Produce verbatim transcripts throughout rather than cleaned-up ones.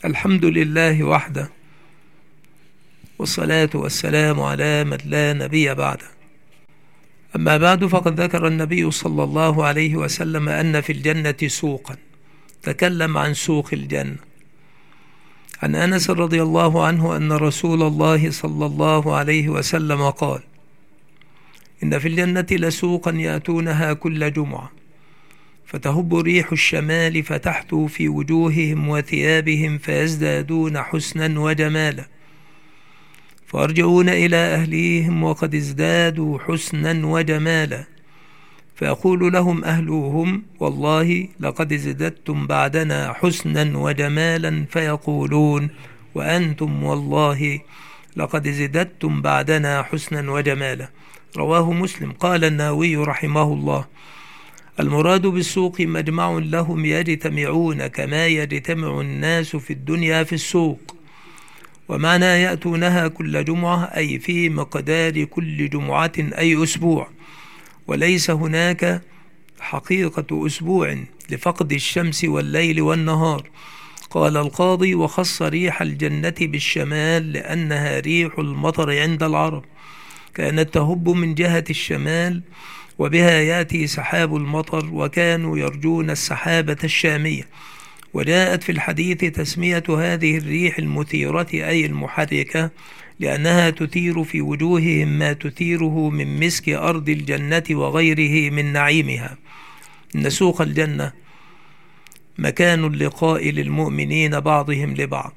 الحمد لله وحده، والصلاة والسلام على من لا نبي بعده. أما بعد، فقد ذكر النبي صلى الله عليه وسلم أن في الجنة سوقا. تكلم عن سوق الجنة. عن أنس رضي الله عنه أن رسول الله صلى الله عليه وسلم قال: إن في الجنة لسوقا يأتونها كل جمعة، فتهب ريح الشمال فتحتو في وجوههم وثيابهم فيزدادون حسنا وجمالا، فيرجعون إلى أهليهم وقد ازدادوا حسنا وجمالا، فيقول لهم أهلوهم: والله لقد ازددتم بعدنا حسنا وجمالا، فيقولون: وأنتم والله لقد ازددتم بعدنا حسنا وجمالا. رواه مسلم. قال النووي رحمه الله: المراد بالسوق مجمع لهم يجتمعون كما يجتمع الناس في الدنيا في السوق. ومعنى يأتونها كل جمعة أي في مقدار كل جمعة أي أسبوع، وليس هناك حقيقة أسبوع لفقد الشمس والليل والنهار. قال القاضي: وخص ريح الجنة بالشمال لأنها ريح المطر عند العرب، كانت تهب من جهة الشمال وبها يأتي سحاب المطر، وكانوا يرجون السحابة الشامية. وجاءت في الحديث تسمية هذه الريح المثيرة أي المحركة، لأنها تثير في وجوههم ما تثيره من مسك أرض الجنة وغيره من نعيمها. إن سوق الجنة مكان اللقاء للمؤمنين بعضهم لبعض،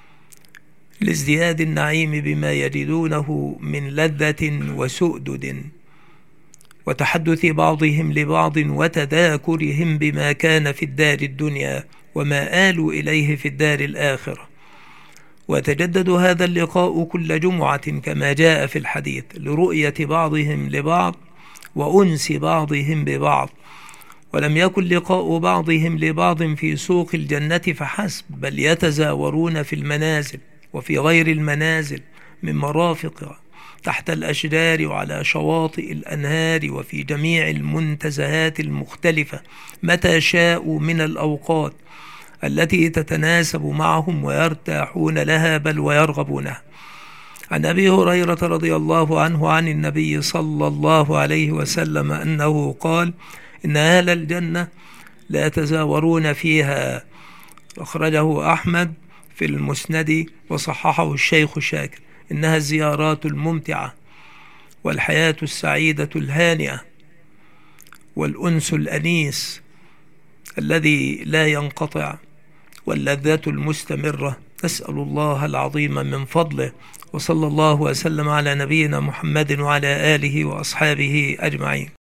لازدياد النعيم بما يجدونه من لذة وسؤدد، وتحدث بعضهم لبعض وتذاكرهم بما كان في الدار الدنيا وما آلوا إليه في الدار الآخرة. ويتجدد هذا اللقاء كل جمعة كما جاء في الحديث، لرؤية بعضهم لبعض وأنس بعضهم ببعض. ولم يكن لقاء بعضهم لبعض في سوق الجنة فحسب، بل يتزاورون في المنازل وفي غير المنازل من مرافق، تحت الأشجار وعلى شواطئ الأنهار وفي جميع المنتزهات المختلفة متى شاءوا من الأوقات التي تتناسب معهم ويرتاحون لها بل ويرغبونها. عن أبي هريرة رضي الله عنه عن النبي صلى الله عليه وسلم أنه قال: إن أهل الجنة لا يتزاورون فيها. أخرجه أحمد في المسند وصححه الشيخ شاكر. إنها الزيارات الممتعة والحياة السعيدة الهانئة والأنس الأنيس الذي لا ينقطع واللذات المستمرة. نسأل الله العظيم من فضله، وصلى الله وسلم على نبينا محمد وعلى آله وأصحابه أجمعين.